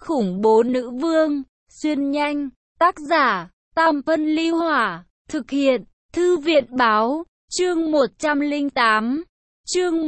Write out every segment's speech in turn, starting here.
khủng bố nữ vương, xuyên nhanh, tác giả, Tam Phân Ly Hỏa, thực hiện, Thư viện Báo, chương 108, chương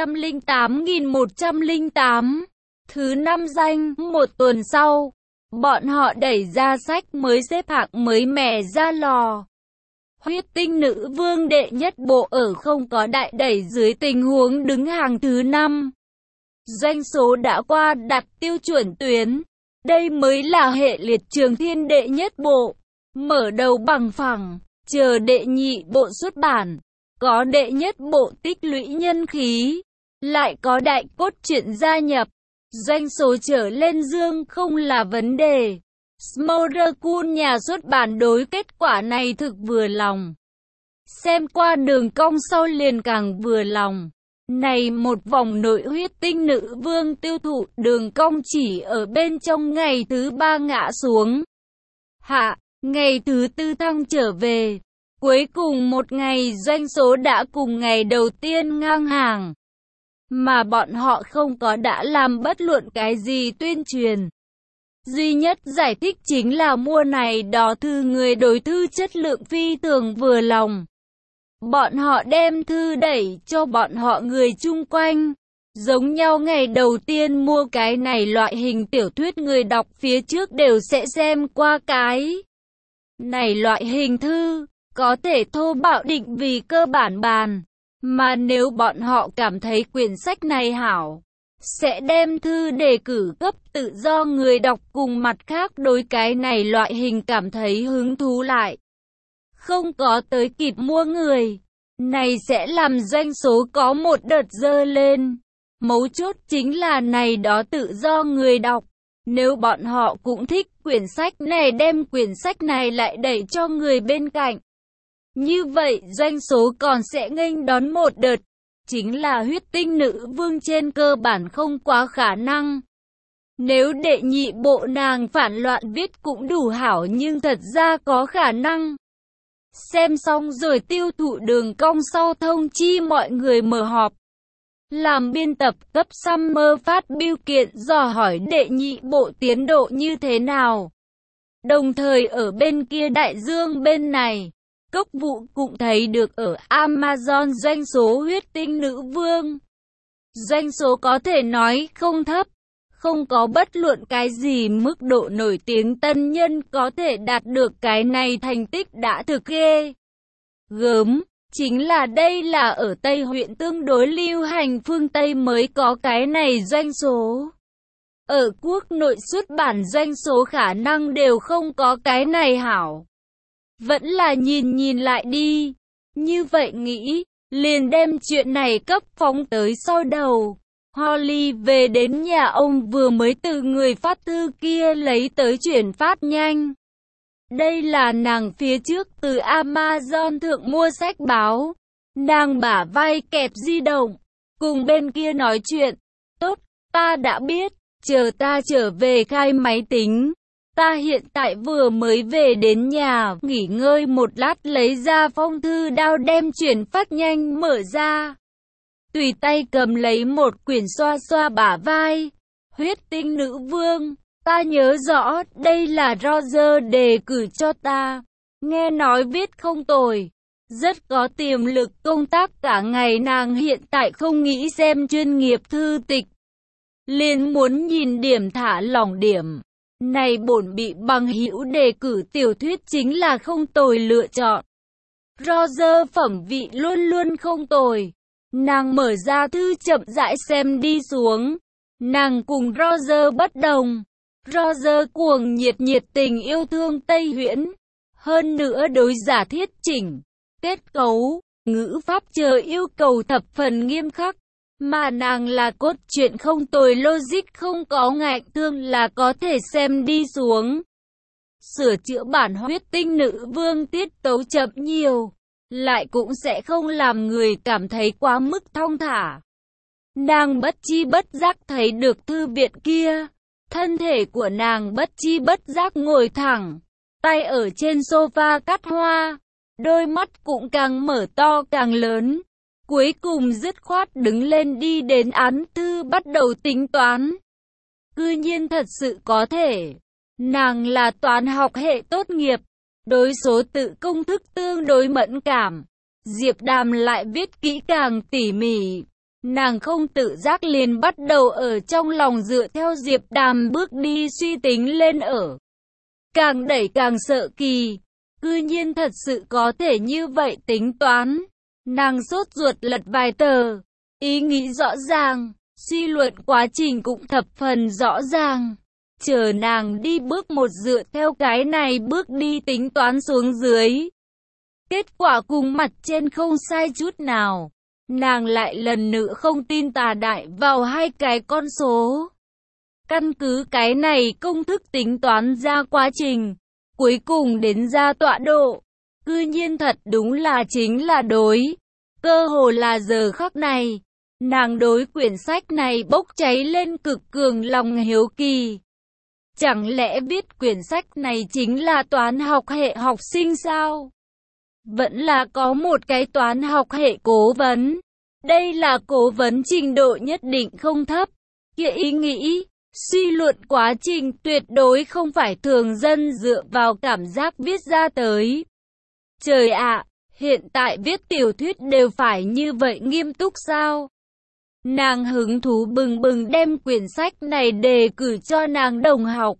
108.108, thứ 5 danh, một tuần sau, bọn họ đẩy ra sách mới xếp hạng mới mẻ ra lò. Huyết Tinh Nữ Vương đệ nhất bộ ở không có đại đẩy dưới tình huống đứng hàng thứ 5. Doanh số đã qua đặt tiêu chuẩn tuyến. Đây mới là hệ liệt Trường Thiên đệ nhất bộ. Mở đầu bằng phẳng, chờ đệ nhị bộ xuất bản. Có đệ nhất bộ tích lũy nhân khí. Lại có đại cốt truyện gia nhập. Doanh số trở lên dương không là vấn đề. Smolderkun nhà xuất bản đối kết quả này thực vừa lòng. Xem qua đường cong sau liền càng vừa lòng. Này một vòng nội Huyết Tinh Nữ Vương tiêu thụ đường cong chỉ ở bên trong ngày thứ 3 ngã xuống. Hạ, ngày thứ 4 thăng trở về. Cuối cùng một ngày doanh số đã cùng ngày đầu tiên ngang hàng. Mà bọn họ không có đã làm bất luận cái gì tuyên truyền. Duy nhất giải thích chính là mua này đó thư người đối thư chất lượng phi thường vừa lòng. Bọn họ đem thư đẩy cho bọn họ người chung quanh. Giống nhau ngày đầu tiên mua cái này loại hình tiểu thuyết người đọc phía trước đều sẽ xem qua cái này loại hình thư, có thể thô bạo định vì cơ bản bàn. Mà nếu bọn họ cảm thấy quyển sách này hảo, sẽ đem thư đề cử cấp tự do người đọc cùng mặt khác đối cái này loại hình cảm thấy hứng thú lại. Không có tới kịp mua người, này sẽ làm doanh số có một đợt dơ lên. Mấu chốt chính là này đó tự do người đọc. Nếu bọn họ cũng thích quyển sách này đem quyển sách này lại đẩy cho người bên cạnh. Như vậy doanh số còn sẽ nghênh đón một đợt. Chính là Huyết Tinh Nữ Vương trên cơ bản không quá khả năng. Nếu đệ nhị bộ nàng phản loạn viết cũng đủ hảo nhưng thật ra có khả năng. Xem xong rồi tiêu thụ đường cong sau thông chi mọi người mở họp. Làm biên tập cấp Summer phát biêu kiện dò hỏi đệ nhị bộ tiến độ như thế nào. Đồng thời ở bên kia đại dương bên này, Cốc Vụ cũng thấy được ở Amazon doanh số Huyết Tinh Nữ Vương. Doanh số có thể nói không thấp. Không có bất luận cái gì mức độ nổi tiếng tân nhân có thể đạt được cái này thành tích đã thực ghê gớm. Chính là đây là ở Tây huyện tương đối lưu hành phương Tây mới có cái này doanh số. Ở quốc nội xuất bản doanh số khả năng đều không có cái này hảo. Vẫn là nhìn lại đi. Như vậy nghĩ, liền đem chuyện này cấp phóng tới sau đầu. Holly về đến nhà ông vừa mới từ người phát thư kia lấy tới chuyển phát nhanh. Đây là nàng phía trước từ Amazon thượng mua sách báo. Nàng bả vai kẹp di động, cùng bên kia nói chuyện. Tốt, ta đã biết, chờ ta trở về khai máy tính. Ta hiện tại vừa mới về đến nhà, nghỉ ngơi một lát lấy ra phong thư đao đem chuyển phát nhanh mở ra. Tùy tay cầm lấy một quyển xoa xoa bả vai. Huyết Tinh Nữ Vương, ta nhớ rõ, đây là Roger đề cử cho ta. Nghe nói viết không tồi, rất có tiềm lực công tác cả ngày nàng hiện tại không nghĩ xem chuyên nghiệp thư tịch. Liền muốn nhìn điểm thả lỏng điểm. Này bổn bị bằng hữu đề cử tiểu thuyết chính là không tồi lựa chọn. Roger phẩm vị luôn luôn không tồi. Nàng mở ra thư chậm rãi xem đi xuống. Nàng cùng Roger bất đồng. Roger cuồng nhiệt tình yêu thương Tây Huyễn. Hơn nữa đối giả thiết chỉnh, kết cấu, ngữ pháp chờ yêu cầu thập phần nghiêm khắc. Mà nàng là cốt truyện không tồi logic không có ngạnh thương là có thể xem đi xuống. Sửa chữa bản Huyết Tinh Nữ Vương tiết tấu chậm nhiều. Lại cũng sẽ không làm người cảm thấy quá mức thong thả. Nàng bất chi bất giác thấy được thư viện kia. Thân thể của nàng bất chi bất giác ngồi thẳng. Tay ở trên sofa cắt hoa. Đôi mắt cũng càng mở to càng lớn. Cuối cùng dứt khoát đứng lên đi đến án thư bắt đầu tính toán. Cư nhiên thật sự có thể. Nàng là toán học hệ tốt nghiệp, đối số tự công thức tương đối mẫn cảm. Diệp Đàm lại viết kỹ càng tỉ mỉ. Nàng không tự giác liền bắt đầu ở trong lòng dựa theo Diệp Đàm bước đi suy tính lên ở. Càng đẩy càng sợ kỳ. Cư nhiên thật sự có thể như vậy tính toán. Nàng sốt ruột lật vài tờ. Ý nghĩ rõ ràng. Suy luận quá trình cũng thập phần rõ ràng. Chờ nàng đi bước một dựa theo cái này bước đi tính toán xuống dưới. Kết quả cùng mặt trên không sai chút nào. Nàng lại lần nữa không tin tà đại vào hai cái con số. Căn cứ cái này công thức tính toán ra quá trình. Cuối cùng đến ra tọa độ. Cư nhiên thật đúng là chính là đối. Cơ hồ là giờ khắc này. Nàng đối quyển sách này bốc cháy lên cực cường lòng hiếu kỳ. Chẳng lẽ viết quyển sách này chính là toán học hệ học sinh sao? Vẫn là có một cái toán học hệ cố vấn. Đây là cố vấn trình độ nhất định không thấp. Kia ý nghĩ, suy luận quá trình tuyệt đối không phải thường dân dựa vào cảm giác viết ra tới. Trời ạ, hiện tại viết tiểu thuyết đều phải như vậy nghiêm túc sao? Nàng hứng thú bừng bừng đem quyển sách này đề cử cho nàng đồng học.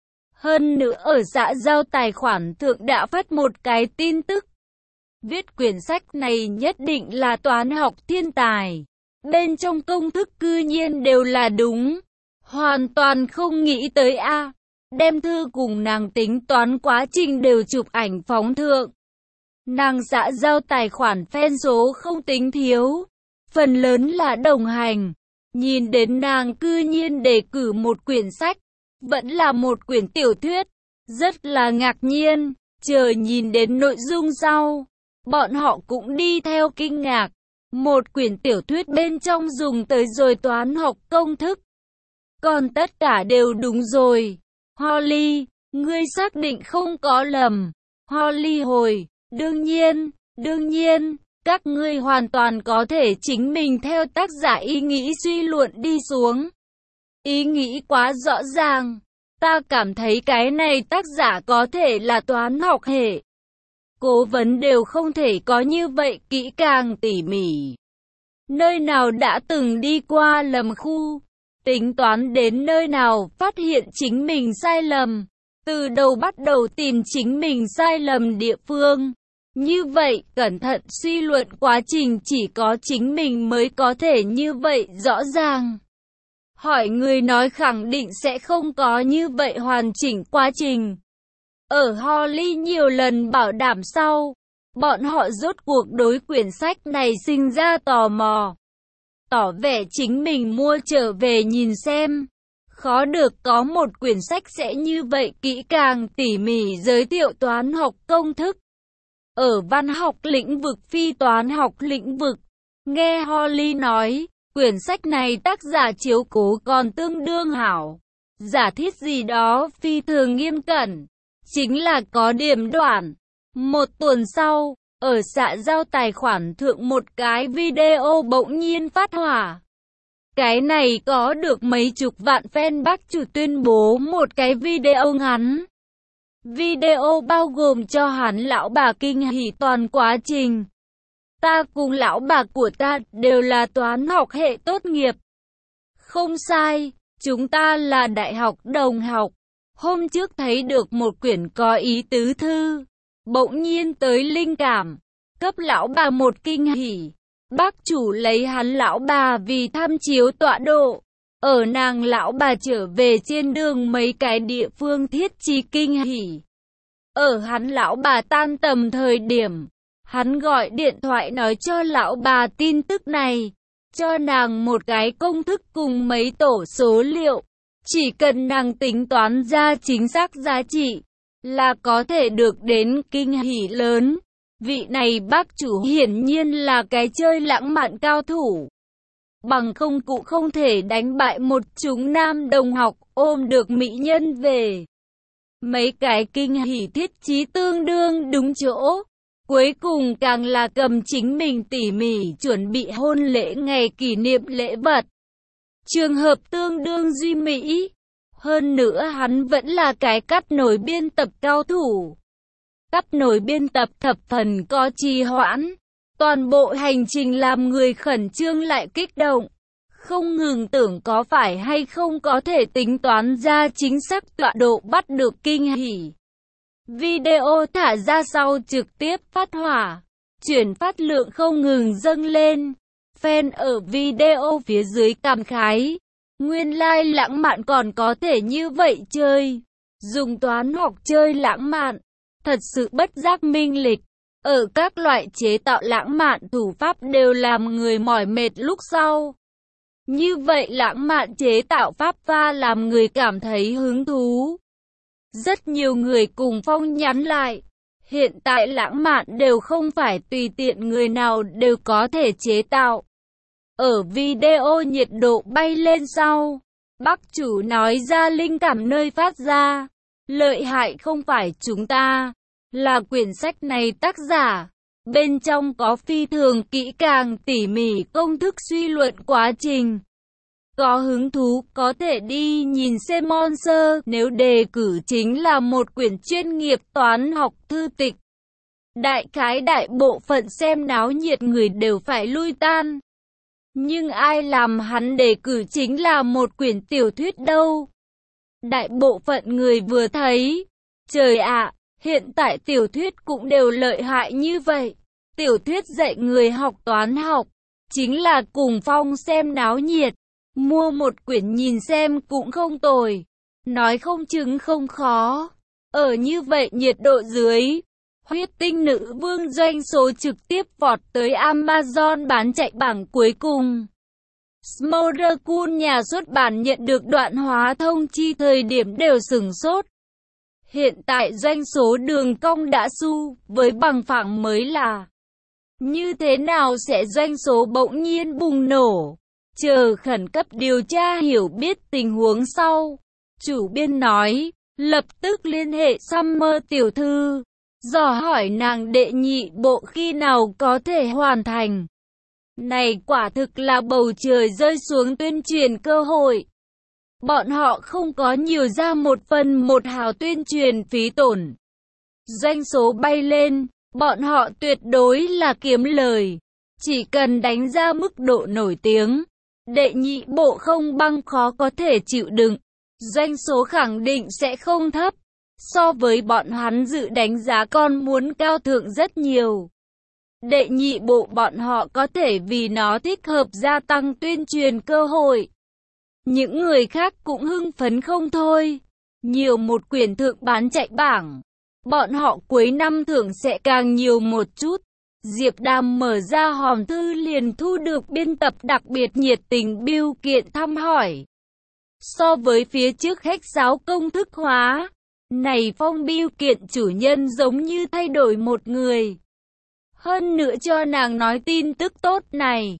Hơn nữa ở xã giao tài khoản thượng đã phát một cái tin tức. Viết quyển sách này nhất định là toán học thiên tài. Bên trong công thức cư nhiên đều là đúng. Hoàn toàn không nghĩ tới a. Đem thư cùng nàng tính toán quá trình đều chụp ảnh phóng thượng. Nàng xã giao tài khoản fan số không tính thiếu. Phần lớn là đồng hành. Nhìn đến nàng cư nhiên đề cử một quyển sách. Vẫn là một quyển tiểu thuyết. Rất là ngạc nhiên. Chờ nhìn đến nội dung sau. Bọn họ cũng đi theo kinh ngạc. Một quyển tiểu thuyết bên trong dùng tới rồi toán học công thức. Còn tất cả đều đúng rồi. Holly, ngươi xác định không có lầm. Holly hồi, đương nhiên, các ngươi hoàn toàn có thể chính mình theo tác giả ý nghĩ suy luận đi xuống. Ý nghĩ quá rõ ràng. Ta cảm thấy cái này tác giả có thể là toán học hệ. Cố vấn đều không thể có như vậy kỹ càng tỉ mỉ. Nơi nào đã từng đi qua lầm khu, tính toán đến nơi nào phát hiện chính mình sai lầm, từ đầu bắt đầu tìm chính mình sai lầm địa phương. Như vậy, cẩn thận suy luận quá trình chỉ có chính mình mới có thể như vậy rõ ràng. Hỏi người nói khẳng định sẽ không có như vậy hoàn chỉnh quá trình. Ở Holly nhiều lần bảo đảm sau, bọn họ rốt cuộc đối quyển sách này sinh ra tò mò. Tỏ vẻ chính mình mua trở về nhìn xem. Khó được có một quyển sách sẽ như vậy kỹ càng tỉ mỉ giới thiệu toán học công thức. Ở văn học lĩnh vực phi toán học lĩnh vực, nghe Holly nói, quyển sách này tác giả chiếu cố còn tương đương hảo. Giả thiết gì đó phi thường nghiêm cẩn. Chính là có điểm đoạn. Một tuần sau, ở xã giao tài khoản thượng một cái video bỗng nhiên phát hỏa. Cái này có được mấy chục vạn fan bác chủ tuyên bố một cái video ngắn. Video bao gồm cho hắn lão bà kinh hỉ toàn quá trình. Ta cùng lão bà của ta đều là toán học hệ tốt nghiệp. Không sai, chúng ta là đại học đồng học. Hôm trước thấy được một quyển có ý tứ thư, bỗng nhiên tới linh cảm, cấp lão bà một kinh hỉ. Bác chủ lấy hắn lão bà vì tham chiếu tọa độ, ở nàng lão bà trở về trên đường mấy cái địa phương thiết trí kinh hỉ. Ở hắn lão bà tan tầm thời điểm, hắn gọi điện thoại nói cho lão bà tin tức này, cho nàng một cái công thức cùng mấy tổ số liệu. Chỉ cần nàng tính toán ra chính xác giá trị, là có thể được đến kinh hỉ lớn. Vị này bác chủ hiển nhiên là cái chơi lãng mạn cao thủ. Bằng không cũng không thể đánh bại một chúng nam đồng học ôm được mỹ nhân về. Mấy cái kinh hỉ thiết trí tương đương đúng chỗ. Cuối cùng càng là cầm chính mình tỉ mỉ chuẩn bị hôn lễ ngày kỷ niệm lễ vật. Trường hợp tương đương duy mỹ, Hơn nữa hắn vẫn là cái cắt nối biên tập cao thủ. Cắt nối biên tập thập phần có trì hoãn. Toàn bộ hành trình làm người khẩn trương lại kích động. Không ngừng tưởng có phải hay không có thể tính toán ra chính xác tọa độ bắt được kinh hỉ. Video thả ra sau trực tiếp phát hỏa. Chuyển phát lượng không ngừng dâng lên. Fan ở video phía dưới cảm khái. Nguyên lai lãng mạn còn có thể như vậy chơi. Dùng toán học chơi lãng mạn. Thật sự bất giác minh lịch. Ở các loại chế tạo lãng mạn thủ pháp đều làm người mỏi mệt lúc sau. Như vậy lãng mạn chế tạo pháp pha làm người cảm thấy hứng thú. Rất nhiều người cùng Phong nhắn lại. Hiện tại lãng mạn đều không phải tùy tiện người nào đều có thể chế tạo. Ở video nhiệt độ bay lên sau, bác chủ nói ra linh cảm nơi phát ra. Lợi hại không phải chúng ta, là quyển sách này tác giả. Bên trong có phi thường kỹ càng tỉ mỉ công thức suy luận quá trình. Có hứng thú có thể đi nhìn xem Monster nếu đề cử chính là một quyển chuyên nghiệp toán học thư tịch. Đại khái đại bộ phận xem náo nhiệt người đều phải lui tan. Nhưng ai làm hắn đề cử chính là một quyển tiểu thuyết đâu. Đại bộ phận người vừa thấy, trời ạ, hiện tại tiểu thuyết cũng đều lợi hại như vậy. Tiểu thuyết dạy người học toán học, chính là cùng Phong xem náo nhiệt. Mua một quyển nhìn xem cũng không tồi. Nói không chừng không khó. Ở như vậy nhiệt độ dưới, Huyết Tinh Nữ Vương doanh số trực tiếp vọt tới Amazon bán chạy bảng cuối cùng. Smolder Cool nhà xuất bản nhận được đoạn hóa thông chi thời điểm đều sửng sốt. Hiện tại doanh số đường cong đã su, với bằng phẳng mới là như thế nào sẽ doanh số bỗng nhiên bùng nổ? Chờ khẩn cấp điều tra hiểu biết tình huống sau. Chủ biên nói, lập tức liên hệ Summer tiểu thư, dò hỏi nàng đệ nhị bộ khi nào có thể hoàn thành. Này quả thực là bầu trời rơi xuống tuyên truyền cơ hội. Bọn họ không có nhiều ra 1/1 tuyên truyền phí tổn. Doanh số bay lên, bọn họ tuyệt đối là kiếm lời. Chỉ cần đánh ra mức độ nổi tiếng, đệ nhị bộ không băng khó có thể chịu đựng. Doanh số khẳng định sẽ không thấp. So với bọn hắn dự đánh giá còn muốn cao thượng rất nhiều. Đệ nhị bộ bọn họ có thể vì nó thích hợp gia tăng tuyên truyền cơ hội. Những người khác cũng hưng phấn không thôi. Nhiều một quyển thượng bán chạy bảng. Bọn họ cuối năm thưởng sẽ càng nhiều một chút. Diệp Đàm mở ra hòm thư liền thu được biên tập đặc biệt nhiệt tình bưu kiện thăm hỏi. So với phía trước khách sáo công thức hóa, này Phong bưu kiện chủ nhân giống như thay đổi một người. Hơn nữa cho nàng nói tin tức tốt này,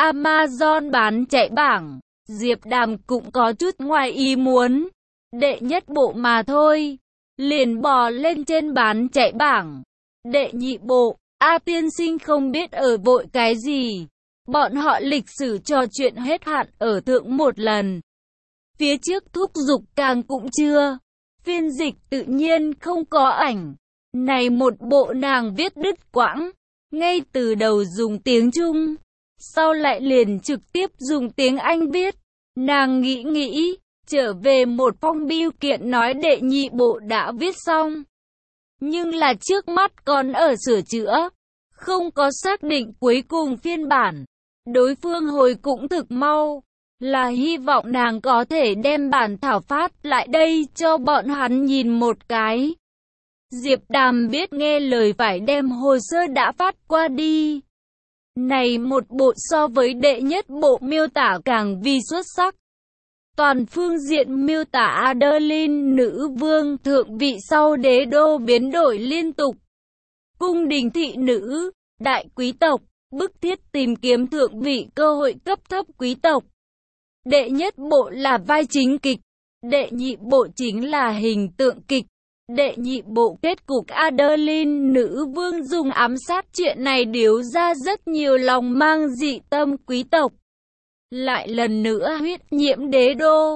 Amazon bán chạy bảng, Diệp Đàm cũng có chút ngoài ý muốn. Đệ nhất bộ mà thôi, liền bò lên trên bán chạy bảng. Đệ nhị bộ, A tiên sinh không biết ở vội cái gì. Bọn họ lịch sử trò chuyện hết hạn ở thượng một lần. Phía trước thúc giục càng cũng chưa. Phiên dịch tự nhiên không có ảnh. Này một bộ nàng viết đứt quãng. Ngay từ đầu dùng tiếng Trung. Sau lại liền trực tiếp dùng tiếng Anh viết. Nàng nghĩ. Trở về một phong bưu kiện nói đệ nhị bộ đã viết xong. Nhưng là trước mắt còn ở sửa chữa. Không có xác định cuối cùng phiên bản. Đối phương hồi cũng thực mau. Là hy vọng nàng có thể đem bản thảo phát lại đây cho bọn hắn nhìn một cái. Diệp Đàm biết nghe lời phải đem hồ sơ đã phát qua đi. Này một bộ so với đệ nhất bộ miêu tả càng vì xuất sắc. Toàn phương diện miêu tả Adeline nữ vương thượng vị sau đế đô biến đổi liên tục. Cung đình thị nữ, đại quý tộc, bức thiết tìm kiếm thượng vị cơ hội cấp thấp quý tộc. Đệ nhất bộ là vai chính kịch, đệ nhị bộ chính là hình tượng kịch. Đệ nhị bộ kết cục Adeline nữ vương dùng ám sát chuyện này điếu ra rất nhiều lòng mang dị tâm quý tộc. Lại lần nữa huyết nhiễm đế đô.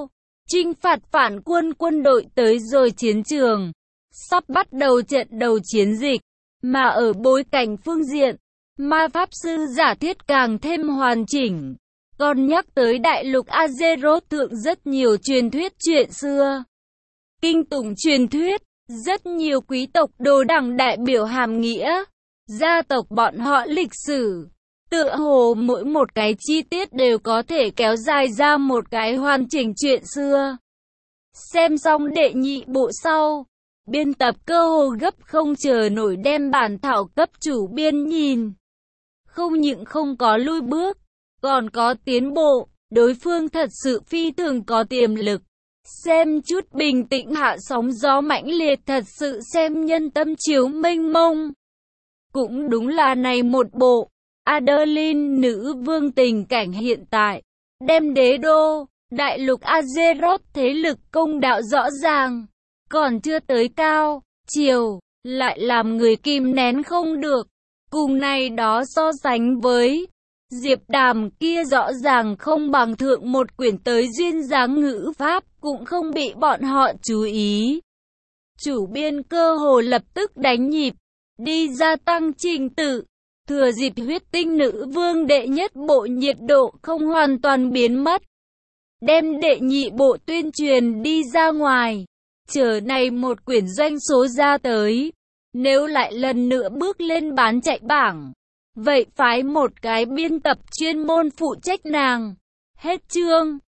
chinh phạt phản quân. Quân đội tới rồi chiến trường, sắp bắt đầu trận đầu chiến dịch, mà ở bối cảnh phương diện, ma pháp sư giả thiết càng thêm hoàn chỉnh. Còn nhắc tới đại lục Azeroth thượng rất nhiều truyền thuyết chuyện xưa, kinh tủng truyền thuyết, rất nhiều quý tộc đồ đẳng đại biểu hàm nghĩa, gia tộc bọn họ lịch sử. Tựa hồ mỗi một cái chi tiết đều có thể kéo dài ra một cái hoàn chỉnh chuyện xưa. Xem xong đệ nhị bộ sau, biên tập cơ hồ gấp không chờ nổi đem bản thảo cấp chủ biên nhìn. Không những không có lui bước, còn có tiến bộ, đối phương thật sự phi thường có tiềm lực. Xem chút bình tĩnh hạ sóng gió mãnh liệt, thật sự xem nhân tâm chiếu mênh mông. Cũng đúng là này một bộ, Adeline nữ vương tình cảnh hiện tại, đem đế đô, đại lục Azeroth thế lực công đạo rõ ràng, còn chưa tới cao, chiều, lại làm người kìm nén không được. Cùng này đó so sánh với Diệp Đàm kia rõ ràng không bằng thượng một quyển tới duyên dáng ngữ pháp, cũng không bị bọn họ chú ý. Chủ biên cơ hồ lập tức đánh nhịp, đi gia tăng trình tự, thừa dịp huyết tinh nữ vương đệ nhất bộ nhiệt độ không hoàn toàn biến mất. Đem đệ nhị bộ tuyên truyền đi ra ngoài, chờ này một quyển doanh số ra tới. Nếu lại lần nữa bước lên bán chạy bảng, vậy phái một cái biên tập chuyên môn phụ trách nàng. Hết chương.